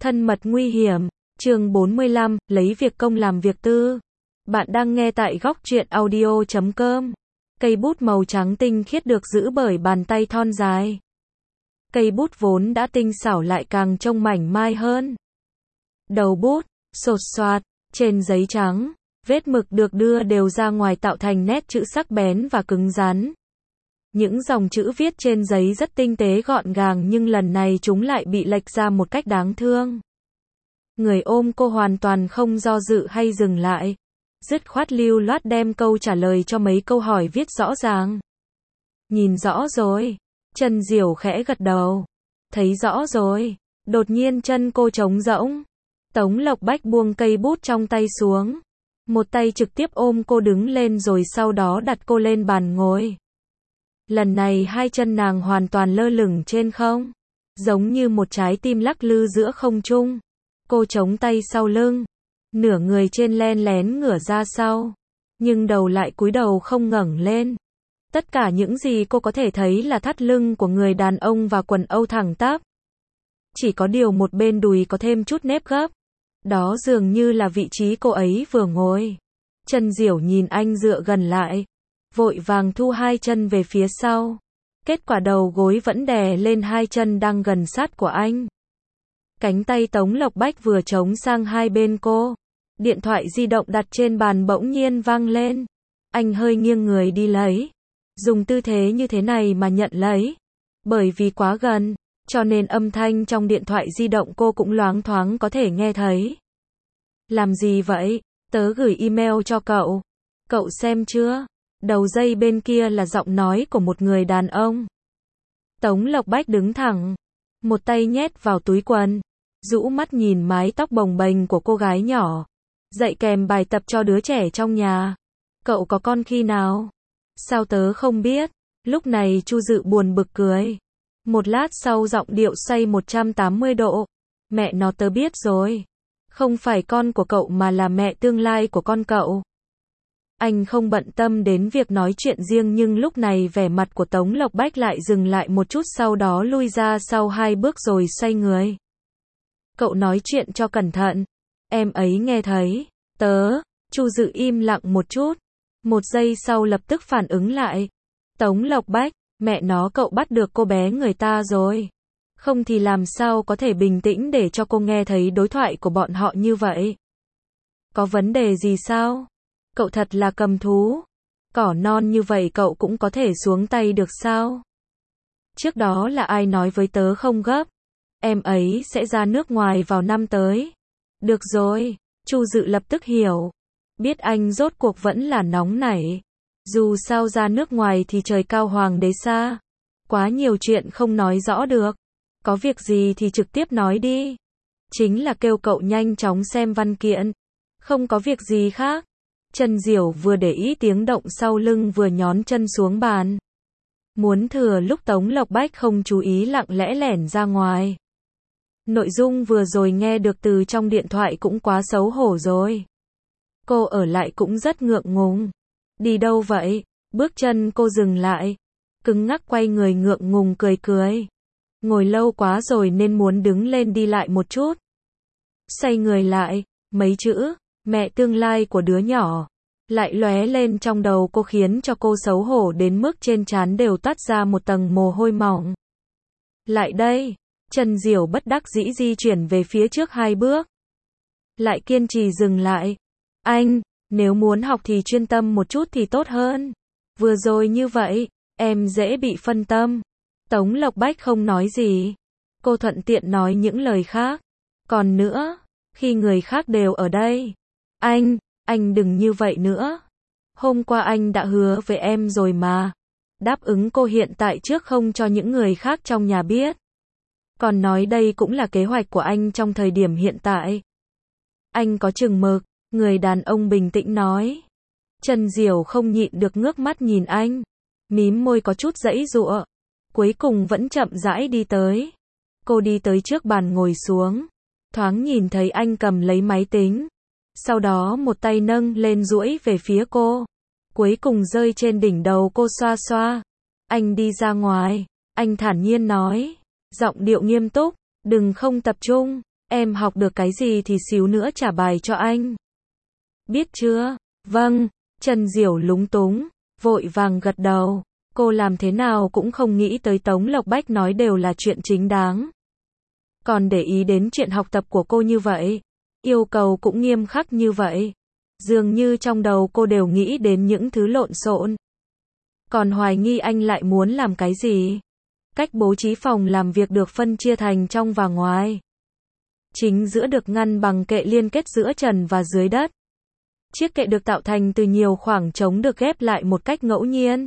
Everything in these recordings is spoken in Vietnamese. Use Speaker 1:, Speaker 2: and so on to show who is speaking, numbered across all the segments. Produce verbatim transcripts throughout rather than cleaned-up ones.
Speaker 1: Thân mật nguy hiểm, chương bốn mươi lăm, lấy việc công làm việc tư. Bạn đang nghe tại góc truyện audio chấm com. Cây bút màu trắng tinh khiết được giữ bởi bàn tay thon dài. Cây bút vốn đã tinh xảo lại càng trông mảnh mai hơn. Đầu bút, xột xoạt, trên giấy trắng, vết mực được đưa đều ra ngoài tạo thành nét chữ sắc bén và cứng rắn. Những dòng chữ viết trên giấy rất tinh tế gọn gàng nhưng lần này chúng lại bị lệch ra một cách đáng thương. Người ôm cô hoàn toàn không do dự hay dừng lại. Dứt khoát lưu loát đem câu trả lời cho mấy câu hỏi viết rõ ràng. Nhìn rõ rồi. Trần Diểu khẽ gật đầu. Thấy rõ rồi. Đột nhiên chân cô trống rỗng. Tống Lộc Bách buông cây bút trong tay xuống. Một tay trực tiếp ôm cô đứng lên rồi sau đó đặt cô lên bàn ngồi. Lần này hai chân nàng hoàn toàn lơ lửng trên không. Giống như một trái tim lắc lư giữa không trung. Cô chống tay sau lưng. Nửa người trên len lén ngửa ra sau. Nhưng đầu lại cúi đầu không ngẩng lên. Tất cả những gì cô có thể thấy là thắt lưng của người đàn ông và quần âu thẳng tắp. Chỉ có điều một bên đùi có thêm chút nếp gấp. Đó dường như là vị trí cô ấy vừa ngồi. Trần Diểu nhìn anh dựa gần lại. Vội vàng thu hai chân về phía sau. Kết quả đầu gối vẫn đè lên hai chân đang gần sát của anh. Cánh tay Tống Lộc Bách vừa chống sang hai bên cô. Điện thoại di động đặt trên bàn bỗng nhiên vang lên. Anh hơi nghiêng người đi lấy. Dùng tư thế như thế này mà nhận lấy. Bởi vì quá gần, cho nên âm thanh trong điện thoại di động cô cũng loáng thoáng có thể nghe thấy. Làm gì vậy? Tớ gửi email cho cậu. Cậu xem chưa? Đầu dây bên kia là giọng nói của một người đàn ông. Tống Lộc Bách đứng thẳng. Một tay nhét vào túi quần. Rũ mắt nhìn mái tóc bồng bềnh của cô gái nhỏ. Dạy kèm bài tập cho đứa trẻ trong nhà. Cậu có con khi nào? Sao tớ không biết? Lúc này Chu Dự buồn bực cười. Một lát sau giọng điệu xoay một trăm tám mươi độ. Mẹ nó tớ biết rồi. Không phải con của cậu mà là mẹ tương lai của con cậu. Anh không bận tâm đến việc nói chuyện riêng nhưng lúc này vẻ mặt của Tống Lộc Bách lại dừng lại một chút sau đó lui ra sau hai bước rồi xoay người. Cậu nói chuyện cho cẩn thận. Em ấy nghe thấy. Tớ. Chu Dự im lặng một chút. Một giây sau lập tức phản ứng lại. Tống Lộc Bách, mẹ nó cậu bắt được cô bé người ta rồi. Không thì làm sao có thể bình tĩnh để cho cô nghe thấy đối thoại của bọn họ như vậy. Có vấn đề gì sao? Cậu thật là cầm thú. Cỏ non như vậy cậu cũng có thể xuống tay được sao? Trước đó là ai nói với tớ không gấp? Em ấy sẽ ra nước ngoài vào năm tới. Được rồi, Chu Dự lập tức hiểu. Biết anh rốt cuộc vẫn là nóng nảy. Dù sao ra nước ngoài thì trời cao hoàng đế xa. Quá nhiều chuyện không nói rõ được. Có việc gì thì trực tiếp nói đi. Chính là kêu cậu nhanh chóng xem văn kiện. Không có việc gì khác. Trần Diểu vừa để ý tiếng động sau lưng vừa nhón chân xuống bàn. Muốn thừa lúc Tống Lộc Bách không chú ý lặng lẽ lẻn ra ngoài. Nội dung vừa rồi nghe được từ trong điện thoại cũng quá xấu hổ rồi. Cô ở lại cũng rất ngượng ngùng. Đi đâu vậy? Bước chân cô dừng lại. Cứng ngắc quay người ngượng ngùng cười cười. Ngồi lâu quá rồi nên muốn đứng lên đi lại một chút. Xoay người lại, mấy chữ, mẹ tương lai của đứa nhỏ, lại lóe lên trong đầu cô khiến cho cô xấu hổ đến mức trên trán đều toát ra một tầng mồ hôi mỏng. Lại đây, Trần Diểu bất đắc dĩ di chuyển về phía trước hai bước. Lại kiên trì dừng lại. Anh, nếu muốn học thì chuyên tâm một chút thì tốt hơn. Vừa rồi như vậy, em dễ bị phân tâm. Tống Lộc Bách không nói gì. Cô thuận tiện nói những lời khác. Còn nữa, khi người khác đều ở đây. Anh, anh đừng như vậy nữa. Hôm qua anh đã hứa với em rồi mà. Đáp ứng cô hiện tại trước không cho những người khác trong nhà biết. Còn nói đây cũng là kế hoạch của anh trong thời điểm hiện tại. Anh có chừng mực, người đàn ông bình tĩnh nói. Trần Diểu không nhịn được ngước mắt nhìn anh. Mím môi có chút giãy giụa. Cuối cùng vẫn chậm rãi đi tới. Cô đi tới trước bàn ngồi xuống. Thoáng nhìn thấy anh cầm lấy máy tính. Sau đó một tay nâng lên duỗi về phía cô. Cuối cùng rơi trên đỉnh đầu cô xoa xoa. Anh đi ra ngoài. Anh thản nhiên nói. Giọng điệu nghiêm túc. Đừng không tập trung. Em học được cái gì thì xíu nữa trả bài cho anh. Biết chưa? Vâng, Trần Diểu lúng túng, vội vàng gật đầu. Cô làm thế nào cũng không nghĩ tới Tống Lộc Bách nói đều là chuyện chính đáng. Còn để ý đến chuyện học tập của cô như vậy. Yêu cầu cũng nghiêm khắc như vậy. Dường như trong đầu cô đều nghĩ đến những thứ lộn xộn. Còn hoài nghi anh lại muốn làm cái gì? Cách bố trí phòng làm việc được phân chia thành trong và ngoài. Chính giữa được ngăn bằng kệ liên kết giữa trần và dưới đất. Chiếc kệ được tạo thành từ nhiều khoảng trống được ghép lại một cách ngẫu nhiên.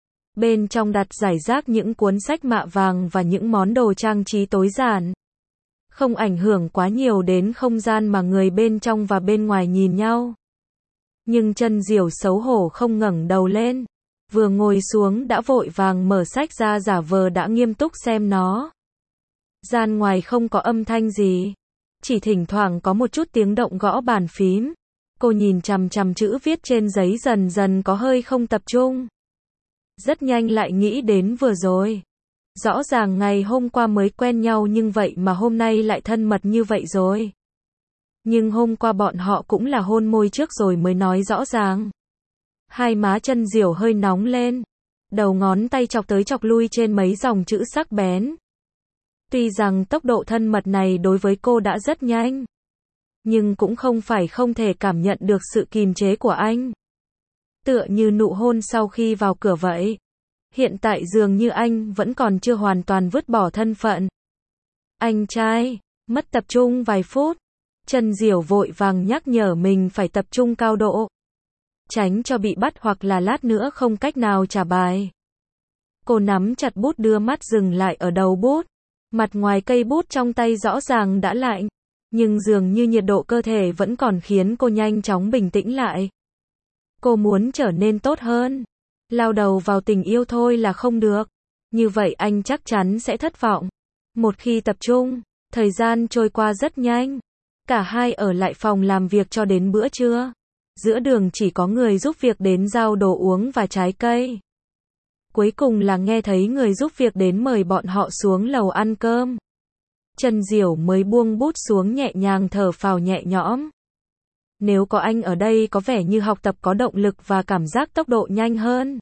Speaker 1: Bên trong đặt rải rác những cuốn sách mạ vàng và những món đồ trang trí tối giản. Không ảnh hưởng quá nhiều đến không gian mà người bên trong và bên ngoài nhìn nhau. Nhưng Trân Diểu xấu hổ không ngẩng đầu lên. Vừa ngồi xuống đã vội vàng mở sách ra giả vờ đã nghiêm túc xem nó. Gian ngoài không có âm thanh gì. Chỉ thỉnh thoảng có một chút tiếng động gõ bàn phím. Cô nhìn chằm chằm chữ viết trên giấy dần dần có hơi không tập trung. Rất nhanh lại nghĩ đến vừa rồi. Rõ ràng ngày hôm qua mới quen nhau nhưng vậy mà hôm nay lại thân mật như vậy rồi. Nhưng hôm qua bọn họ cũng là hôn môi trước rồi mới nói rõ ràng. Hai má Trân Diểu hơi nóng lên. Đầu ngón tay chọc tới chọc lui trên mấy dòng chữ sắc bén. Tuy rằng tốc độ thân mật này đối với cô đã rất nhanh. Nhưng cũng không phải không thể cảm nhận được sự kìm chế của anh. Tựa như nụ hôn sau khi vào cửa vậy. Hiện tại dường như anh vẫn còn chưa hoàn toàn vứt bỏ thân phận. Anh trai, mất tập trung vài phút. Trân Diểu vội vàng nhắc nhở mình phải tập trung cao độ. Tránh cho bị bắt hoặc là lát nữa không cách nào trả bài. Cô nắm chặt bút đưa mắt dừng lại ở đầu bút. Mặt ngoài cây bút trong tay rõ ràng đã lạnh. Nhưng dường như nhiệt độ cơ thể vẫn còn khiến cô nhanh chóng bình tĩnh lại. Cô muốn trở nên tốt hơn. Lao đầu vào tình yêu thôi là không được. Như vậy anh chắc chắn sẽ thất vọng. Một khi tập trung, thời gian trôi qua rất nhanh. Cả hai ở lại phòng làm việc cho đến bữa trưa. Giữa đường chỉ có người giúp việc đến giao đồ uống và trái cây. Cuối cùng là nghe thấy người giúp việc đến mời bọn họ xuống lầu ăn cơm. Trân Diểu mới buông bút xuống nhẹ nhàng thở phào nhẹ nhõm. Nếu có anh ở đây có vẻ như học tập có động lực và cảm giác tốc độ nhanh hơn.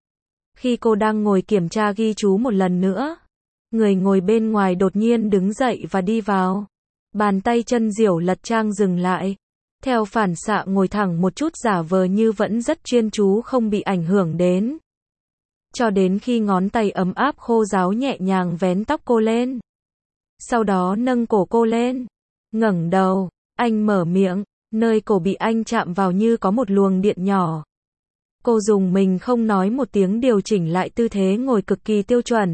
Speaker 1: Khi cô đang ngồi kiểm tra ghi chú một lần nữa, người ngồi bên ngoài đột nhiên đứng dậy và đi vào. Bàn tay Trân Diểu lật trang dừng lại. Theo phản xạ ngồi thẳng một chút giả vờ như vẫn rất chuyên chú không bị ảnh hưởng đến. Cho đến khi ngón tay ấm áp khô ráo nhẹ nhàng vén tóc cô lên. Sau đó nâng cổ cô lên. Ngẩng đầu, anh mở miệng, nơi cổ bị anh chạm vào như có một luồng điện nhỏ. Cô dùng mình không nói một tiếng điều chỉnh lại tư thế ngồi cực kỳ tiêu chuẩn.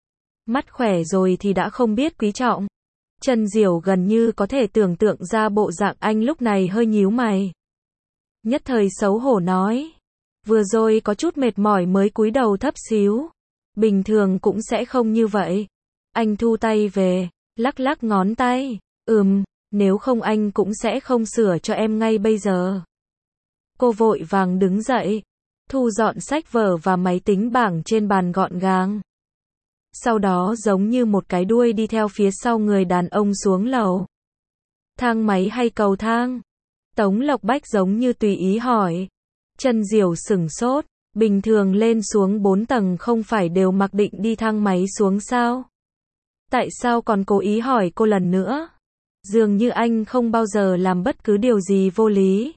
Speaker 1: Mắt khỏe rồi thì đã không biết quý trọng. Trân Diểu gần như có thể tưởng tượng ra bộ dạng anh lúc này hơi nhíu mày. Nhất thời xấu hổ nói. Vừa rồi có chút mệt mỏi mới cúi đầu thấp xíu. Bình thường cũng sẽ không như vậy. Anh thu tay về, lắc lắc ngón tay. Ừm, nếu không anh cũng sẽ không sửa cho em ngay bây giờ. Cô vội vàng đứng dậy, thu dọn sách vở và máy tính bảng trên bàn gọn gàng. Sau đó giống như một cái đuôi đi theo phía sau người đàn ông xuống lầu. Thang máy hay cầu thang? Tống Lộc Bách giống như tùy ý hỏi. Trân Diểu sửng sốt, bình thường lên xuống bốn tầng không phải đều mặc định đi thang máy xuống sao? Tại sao còn cố ý hỏi cô lần nữa? Dường như anh không bao giờ làm bất cứ điều gì vô lý.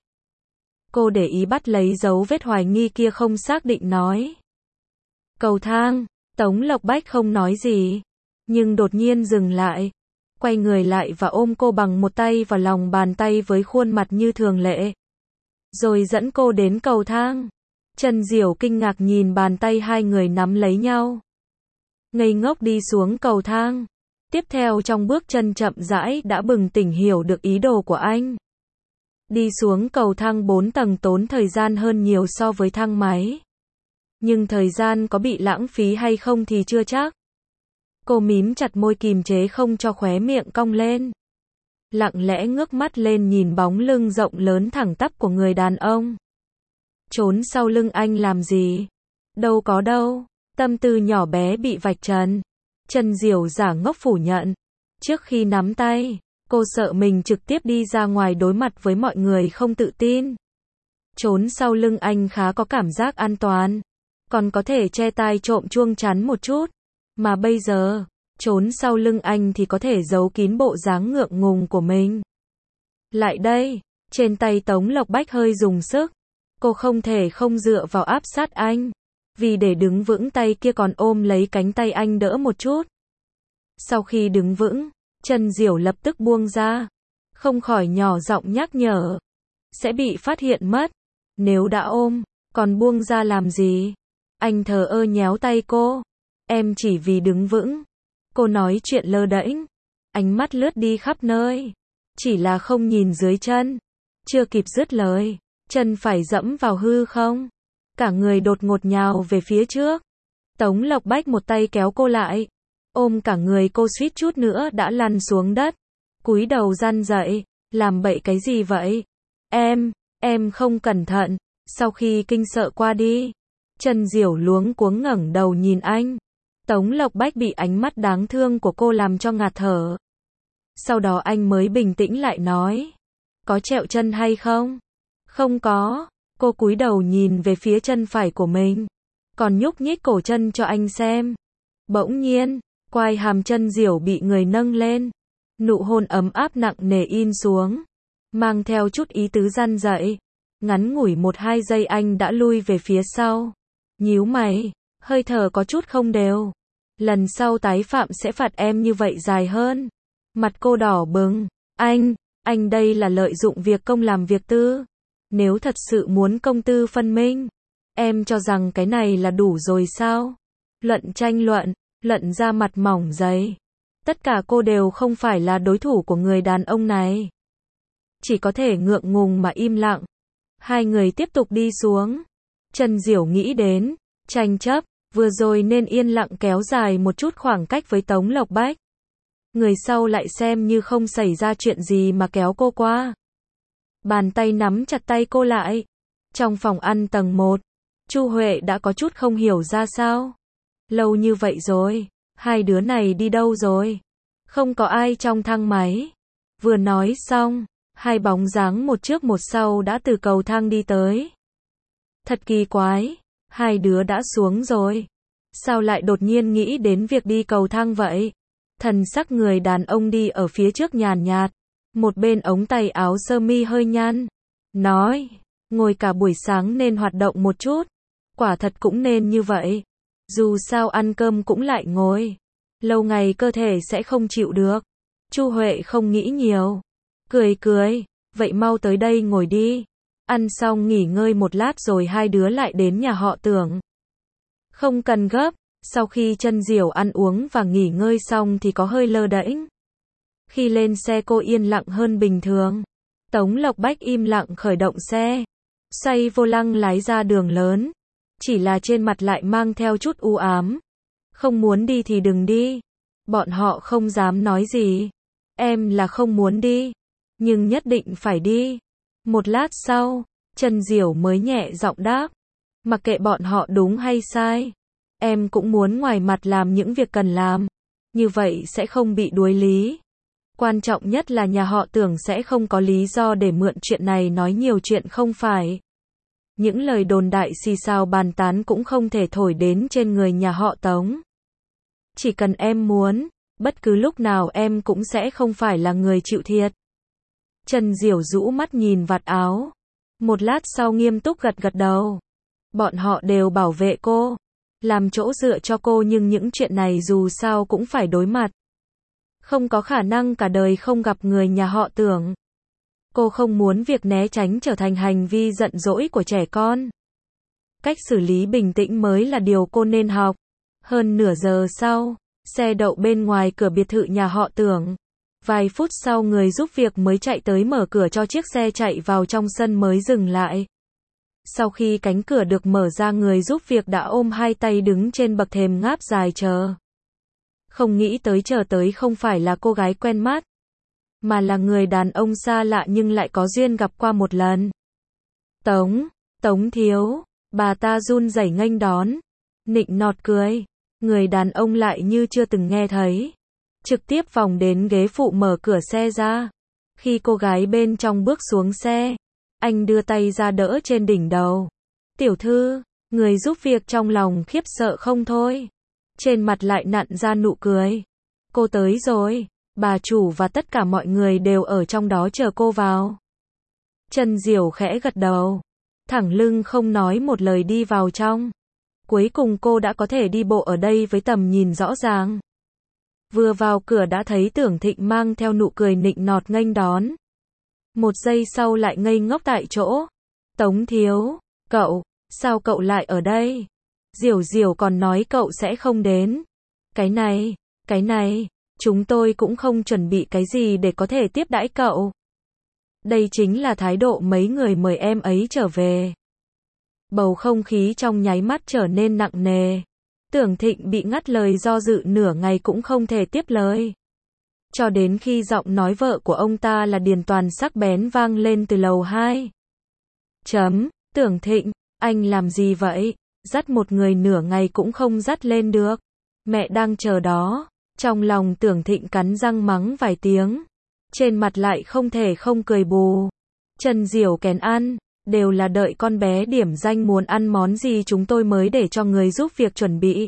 Speaker 1: Cô để ý bắt lấy dấu vết hoài nghi kia không xác định nói. Cầu thang, Tống Lộc Bách không nói gì. Nhưng đột nhiên dừng lại. Quay người lại và ôm cô bằng một tay vào lòng bàn tay với khuôn mặt như thường lệ. Rồi dẫn cô đến cầu thang. Trân Diểu kinh ngạc nhìn bàn tay hai người nắm lấy nhau. Ngây ngốc đi xuống cầu thang. Tiếp theo trong bước chân chậm rãi đã bừng tỉnh hiểu được ý đồ của anh. Đi xuống cầu thang bốn tầng tốn thời gian hơn nhiều so với thang máy. Nhưng thời gian có bị lãng phí hay không thì chưa chắc. Cô mím chặt môi kìm chế không cho khóe miệng cong lên. Lặng lẽ ngước mắt lên nhìn bóng lưng rộng lớn thẳng tắp của người đàn ông. Trốn sau lưng anh làm gì? Đâu có đâu. Tâm tư nhỏ bé bị vạch trần. Trân Diểu giả ngốc phủ nhận. Trước khi nắm tay, Cô sợ mình trực tiếp đi ra ngoài đối mặt với mọi người không tự tin. Trốn sau lưng anh khá có cảm giác an toàn. Còn có thể che tai trộm chuông chắn một chút. Mà bây giờ, trốn sau lưng anh thì có thể giấu kín bộ dáng ngượng ngùng của mình. Lại đây, trên tay Tống Lộc Bách hơi dùng sức. Cô không thể không dựa vào áp sát anh. Vì để đứng vững tay kia còn ôm lấy cánh tay anh đỡ một chút. Sau khi đứng vững, Trần Diểu lập tức buông ra. Không khỏi nhỏ giọng nhắc nhở. Sẽ bị phát hiện mất. Nếu đã ôm, còn buông ra làm gì? Anh thờ ơ nhéo tay cô. Em chỉ vì đứng vững. Cô nói chuyện lơ đễnh. Ánh mắt lướt đi khắp nơi. Chỉ là không nhìn dưới chân. Chưa kịp dứt lời, chân phải dẫm vào hư không. Cả người đột ngột nhào về phía trước. Tống Lộc Bách một tay kéo cô lại. Ôm cả người cô suýt chút nữa đã lăn xuống đất. Cúi đầu răn dậy. Làm bậy cái gì vậy? Em, em không cẩn thận. Sau khi kinh sợ qua đi, Trần Diểu luống cuống ngẩng đầu nhìn anh. Tống Lộc Bách bị ánh mắt đáng thương của cô làm cho ngạt thở. Sau đó anh mới bình tĩnh lại nói. Có trẹo chân hay không? Không có. Cô cúi đầu nhìn về phía chân phải của mình. Còn nhúc nhích cổ chân cho anh xem. Bỗng nhiên, quai hàm Trần Diểu bị người nâng lên. Nụ hôn ấm áp nặng nề in xuống. Mang theo chút ý tứ răn dậy. Ngắn ngủi một hai giây anh đã lui về phía sau. Nhíu mày, hơi thở có chút không đều. Lần sau tái phạm sẽ phạt em như vậy dài hơn. Mặt cô đỏ bừng. Anh, anh đây là lợi dụng việc công làm việc tư. Nếu thật sự muốn công tư phân minh, em cho rằng cái này là đủ rồi sao? Luận tranh luận, luận ra mặt mỏng dày. Tất cả cô đều không phải là đối thủ của người đàn ông này. Chỉ có thể ngượng ngùng mà im lặng. Hai người tiếp tục đi xuống. Trần Diểu nghĩ đến, tranh chấp, vừa rồi nên yên lặng kéo dài một chút khoảng cách với Tống Lộc Bách. Người sau lại xem như không xảy ra chuyện gì mà kéo cô qua. Bàn tay nắm chặt tay cô lại. Trong phòng ăn tầng một, Chu Huệ đã có chút không hiểu ra sao. Lâu như vậy rồi, hai đứa này đi đâu rồi? Không có ai trong thang máy. Vừa nói xong, hai bóng dáng một trước một sau đã từ cầu thang đi tới. Thật kỳ quái, hai đứa đã xuống rồi. Sao lại đột nhiên nghĩ đến việc đi cầu thang vậy? Thần sắc người đàn ông đi ở phía trước nhàn nhạt. Một bên ống tay áo sơ mi hơi nhăn. Nói, ngồi cả buổi sáng nên hoạt động một chút. Quả thật cũng nên như vậy. Dù sao ăn cơm cũng lại ngồi. Lâu ngày cơ thể sẽ không chịu được. Chu Huệ không nghĩ nhiều. Cười cười, vậy mau tới đây ngồi đi. Ăn xong nghỉ ngơi một lát rồi hai đứa lại đến nhà họ Tưởng. Không cần gấp, sau khi Trần Diểu ăn uống và nghỉ ngơi xong thì có hơi lơ đễnh. Khi lên xe cô yên lặng hơn bình thường. Tống Lộc Bách im lặng khởi động xe. Xoay vô lăng lái ra đường lớn. Chỉ là trên mặt lại mang theo chút u ám. Không muốn đi thì đừng đi. Bọn họ không dám nói gì. Em là không muốn đi. Nhưng nhất định phải đi. Một lát sau, Trần Diểu mới nhẹ giọng đáp. Mặc kệ bọn họ đúng hay sai. Em cũng muốn ngoài mặt làm những việc cần làm. Như vậy sẽ không bị đuối lý. Quan trọng nhất là nhà họ Tưởng sẽ không có lý do để mượn chuyện này nói nhiều chuyện không phải. Những lời đồn đại xì xào bàn tán cũng không thể thổi đến trên người nhà họ Tống. Chỉ cần em muốn, bất cứ lúc nào em cũng sẽ không phải là người chịu thiệt. Trần Diểu rũ mắt nhìn vạt áo. Một lát sau nghiêm túc gật gật đầu. Bọn họ đều bảo vệ cô. Làm chỗ dựa cho cô nhưng những chuyện này dù sao cũng phải đối mặt. Không có khả năng cả đời không gặp người nhà họ Tưởng. Cô không muốn việc né tránh trở thành hành vi giận dỗi của trẻ con. Cách xử lý bình tĩnh mới là điều cô nên học. Hơn nửa giờ sau, xe đậu bên ngoài cửa biệt thự nhà họ Tưởng. Vài phút sau người giúp việc mới chạy tới mở cửa cho chiếc xe chạy vào trong sân mới dừng lại. Sau khi cánh cửa được mở ra người giúp việc đã ôm hai tay đứng trên bậc thềm ngáp dài chờ. Không nghĩ tới chờ tới không phải là cô gái quen mắt. Mà là người đàn ông xa lạ nhưng lại có duyên gặp qua một lần. Tống, Tống thiếu, bà ta run rẩy nghênh đón. Nịnh nọt cười. Người đàn ông lại như chưa từng nghe thấy. trực tiếp vòng đến ghế phụ mở cửa xe ra. Khi cô gái bên trong bước xuống xe, anh đưa tay ra đỡ trên đỉnh đầu. Tiểu thư, người giúp việc trong lòng khiếp sợ không thôi. Trên mặt lại nặn ra nụ cười. Cô tới rồi, bà chủ và tất cả mọi người đều ở trong đó chờ cô vào. Trần Diểu khẽ gật đầu, thẳng lưng không nói một lời đi vào trong. Cuối cùng cô đã có thể đi bộ ở đây với tầm nhìn rõ ràng. Vừa vào cửa đã thấy Tưởng Thịnh mang theo nụ cười nịnh nọt nghênh đón. Một giây sau lại ngây ngốc tại chỗ. Tống thiếu, cậu, sao cậu lại ở đây? Diểu Diểu còn nói cậu sẽ không đến. Cái này, cái này, chúng tôi cũng không chuẩn bị cái gì để có thể tiếp đãi cậu. Đây chính là thái độ mấy người mời em ấy trở về. Bầu không khí trong nháy mắt trở nên nặng nề. Tưởng Thịnh bị ngắt lời do dự nửa ngày cũng không thể tiếp lời. Cho đến khi giọng nói vợ của ông ta là Điền Toàn sắc bén vang lên từ lầu hai. Chấm, Tưởng Thịnh, anh làm gì vậy? Dắt một người nửa ngày cũng không dắt lên được. Mẹ đang chờ đó. Trong lòng Tưởng Thịnh cắn răng mắng vài tiếng. Trên mặt lại không thể không cười bù. Trần Diểu kén ăn. Đều là đợi con bé điểm danh muốn ăn món gì chúng tôi mới để cho người giúp việc chuẩn bị.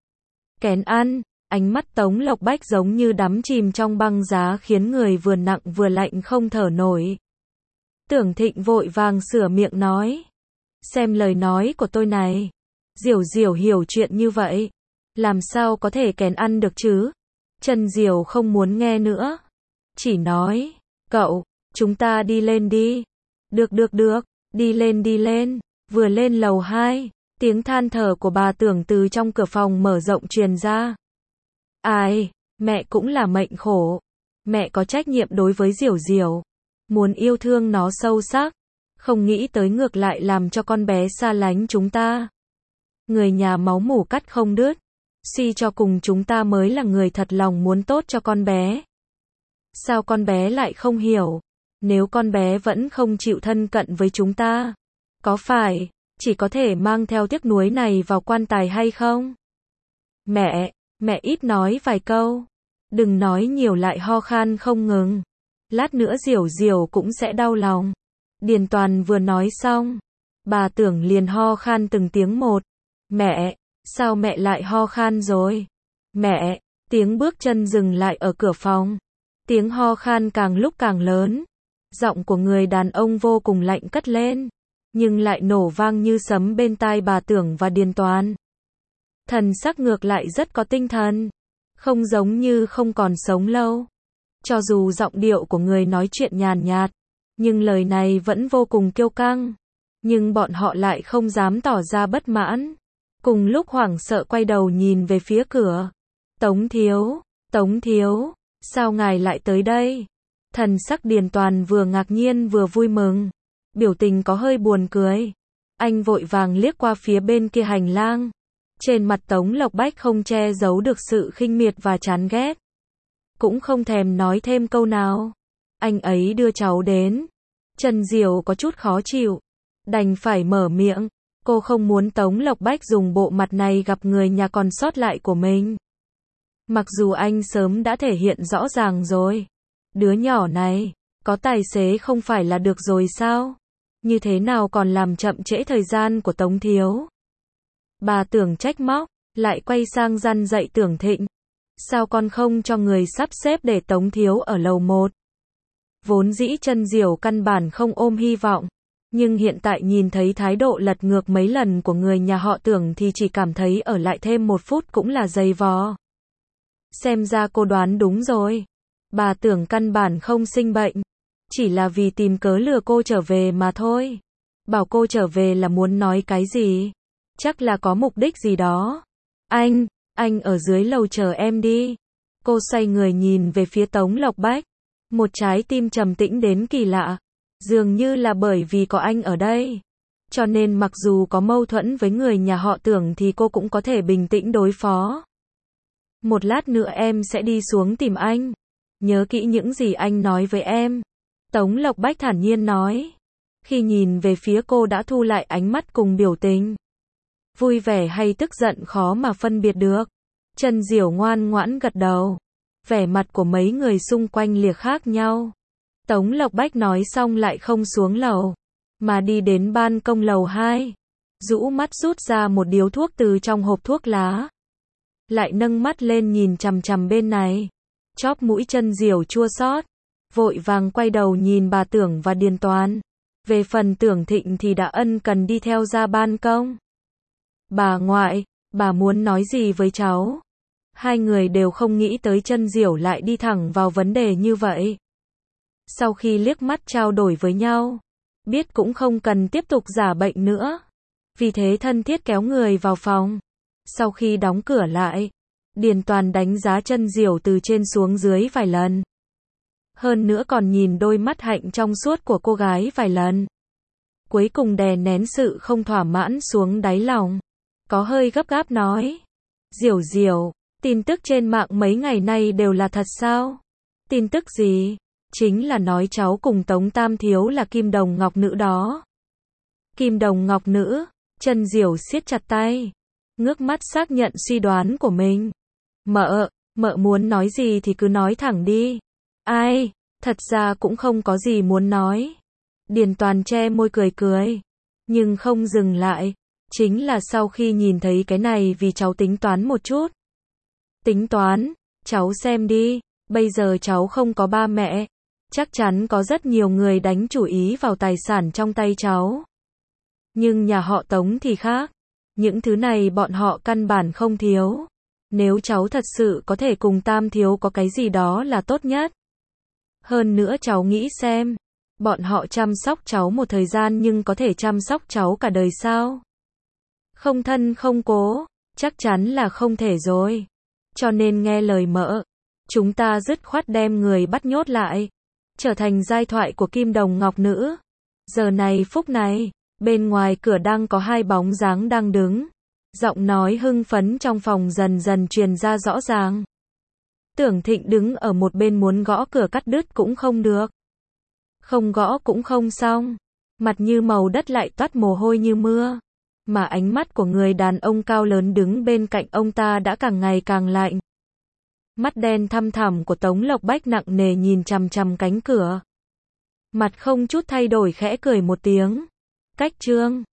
Speaker 1: Kén ăn, ánh mắt Tống Lộc Bách giống như đắm chìm trong băng giá khiến người vừa nặng vừa lạnh không thở nổi. Tưởng Thịnh vội vàng sửa miệng nói. Xem lời nói của tôi này. Diểu Diểu hiểu chuyện như vậy. Làm sao có thể kén ăn được chứ? Trần Diểu không muốn nghe nữa. Chỉ nói, cậu, chúng ta đi lên đi. Được được được. Đi lên đi lên, vừa lên lầu hai, tiếng than thở của bà Tưởng từ trong cửa phòng mở rộng truyền ra. Ai, mẹ cũng là mệnh khổ. Mẹ có trách nhiệm đối với Diểu Diểu. Muốn yêu thương nó sâu sắc. Không nghĩ tới ngược lại làm cho con bé xa lánh chúng ta. Người nhà máu mủ cắt không đứt. Suy cho cùng chúng ta mới là người thật lòng muốn tốt cho con bé. Sao con bé lại không hiểu? Nếu con bé vẫn không chịu thân cận với chúng ta, có phải chỉ có thể mang theo tiếc nuối này vào quan tài hay không? Mẹ, mẹ ít nói vài câu. Đừng nói nhiều lại ho khan không ngừng. Lát nữa Diểu Diểu cũng sẽ đau lòng. Điền Toàn vừa nói xong, bà Tưởng liền ho khan từng tiếng một. Mẹ, sao mẹ lại ho khan rồi? Mẹ, tiếng bước chân dừng lại ở cửa phòng. Tiếng ho khan càng lúc càng lớn. Giọng của người đàn ông vô cùng lạnh cất lên, nhưng lại nổ vang như sấm bên tai bà Tưởng và Điền Toàn. Thần sắc ngược lại rất có tinh thần, không giống như không còn sống lâu. Cho dù giọng điệu của người nói chuyện nhàn nhạt, nhưng lời này vẫn vô cùng kiêu căng. Nhưng bọn họ lại không dám tỏ ra bất mãn. Cùng lúc hoảng sợ quay đầu nhìn về phía cửa. Tống thiếu, Tống thiếu, sao ngài lại tới đây? Thần sắc Điền Toàn vừa ngạc nhiên vừa vui mừng. Biểu tình có hơi buồn cười. Anh vội vàng liếc qua phía bên kia hành lang. Trên mặt Tống Lộc Bách không che giấu được sự khinh miệt và chán ghét. Cũng không thèm nói thêm câu nào. Anh ấy đưa cháu đến. Trần Diểu có chút khó chịu. Đành phải mở miệng. Cô không muốn Tống Lộc Bách dùng bộ mặt này gặp người nhà còn sót lại của mình. Mặc dù anh sớm đã thể hiện rõ ràng rồi. Đứa nhỏ này, có tài xế không phải là được rồi sao? Như thế nào còn làm chậm trễ thời gian của Tống thiếu? Bà Tưởng trách móc, lại quay sang răn dạy Tưởng Thịnh. Sao con không cho người sắp xếp để Tống thiếu ở lầu một? Vốn dĩ Trần Diểu căn bản không ôm hy vọng. Nhưng hiện tại nhìn thấy thái độ lật ngược mấy lần của người nhà họ Tưởng thì chỉ cảm thấy ở lại thêm một phút cũng là dày vò. Xem ra cô đoán đúng rồi. Bà Tưởng căn bản không sinh bệnh. Chỉ là vì tìm cớ lừa cô trở về mà thôi. Bảo cô trở về là muốn nói cái gì? Chắc là có mục đích gì đó. Anh, anh ở dưới lầu chờ em đi. Cô xoay người nhìn về phía Tống Lộc Bách. Một trái tim trầm tĩnh đến kỳ lạ. Dường như là bởi vì có anh ở đây. Cho nên mặc dù có mâu thuẫn với người nhà họ Tưởng thì cô cũng có thể bình tĩnh đối phó. Một lát nữa em sẽ đi xuống tìm anh. Nhớ kỹ những gì anh nói với em. Tống Lộc Bách thản nhiên nói. Khi nhìn về phía cô đã thu lại ánh mắt cùng biểu tình. Vui vẻ hay tức giận khó mà phân biệt được. Trần Diểu ngoan ngoãn gật đầu. Vẻ mặt của mấy người xung quanh liếc khác nhau. Tống Lộc Bách nói xong lại không xuống lầu, mà đi đến ban công lầu hai. Rũ mắt rút ra một điếu thuốc từ trong hộp thuốc lá. Lại nâng mắt lên nhìn chằm chằm bên này. Chóp mũi chân Diểu chua xót. Vội vàng quay đầu nhìn bà Tưởng và Điền Toàn. Về phần Tưởng Thịnh thì đã ân cần đi theo ra ban công. Bà ngoại, bà muốn nói gì với cháu? Hai người đều không nghĩ tới chân Diểu lại đi thẳng vào vấn đề như vậy. Sau khi liếc mắt trao đổi với nhau, biết cũng không cần tiếp tục giả bệnh nữa. Vì thế thân thiết kéo người vào phòng. Sau khi đóng cửa lại, Điền Toàn đánh giá chân Diểu từ trên xuống dưới vài lần. Hơn nữa còn nhìn đôi mắt hạnh trong suốt của cô gái vài lần. Cuối cùng đè nén sự không thỏa mãn xuống đáy lòng. Có hơi gấp gáp nói. Diểu Diểu, tin tức trên mạng mấy ngày nay đều là thật sao? Tin tức gì? Chính là nói cháu cùng Tống Tam Thiếu là kim đồng ngọc nữ đó. Kim đồng ngọc nữ, chân Diểu siết chặt tay. Ngước mắt xác nhận suy đoán của mình. Mợ, mợ muốn nói gì thì cứ nói thẳng đi. Ai, thật ra cũng không có gì muốn nói. Điền Toàn che môi cười cười. Nhưng không dừng lại. Chính là sau khi nhìn thấy cái này vì cháu tính toán một chút. Tính toán, cháu xem đi. Bây giờ cháu không có ba mẹ. Chắc chắn có rất nhiều người đánh chủ ý vào tài sản trong tay cháu. Nhưng nhà họ Tống thì khác. Những thứ này bọn họ căn bản không thiếu. Nếu cháu thật sự có thể cùng Tam Thiếu có cái gì đó là tốt nhất. Hơn nữa cháu nghĩ xem. Bọn họ chăm sóc cháu một thời gian nhưng có thể chăm sóc cháu cả đời sao? Không thân không cố, chắc chắn là không thể rồi. Cho nên nghe lời mợ. Chúng ta dứt khoát đem người bắt nhốt lại. Trở thành giai thoại của kim đồng ngọc nữ. Giờ này phút này, bên ngoài cửa đang có hai bóng dáng đang đứng. Giọng nói hưng phấn trong phòng dần dần truyền ra rõ ràng. Tưởng Thịnh đứng ở một bên muốn gõ cửa cắt đứt cũng không được. Không gõ cũng không xong. Mặt như màu đất lại toát mồ hôi như mưa. Mà ánh mắt của người đàn ông cao lớn đứng bên cạnh ông ta đã càng ngày càng lạnh. Mắt đen thăm thẳm của Tống Lộc Bách nặng nề nhìn chằm chằm cánh cửa. Mặt không chút thay đổi khẽ cười một tiếng. Cách trương.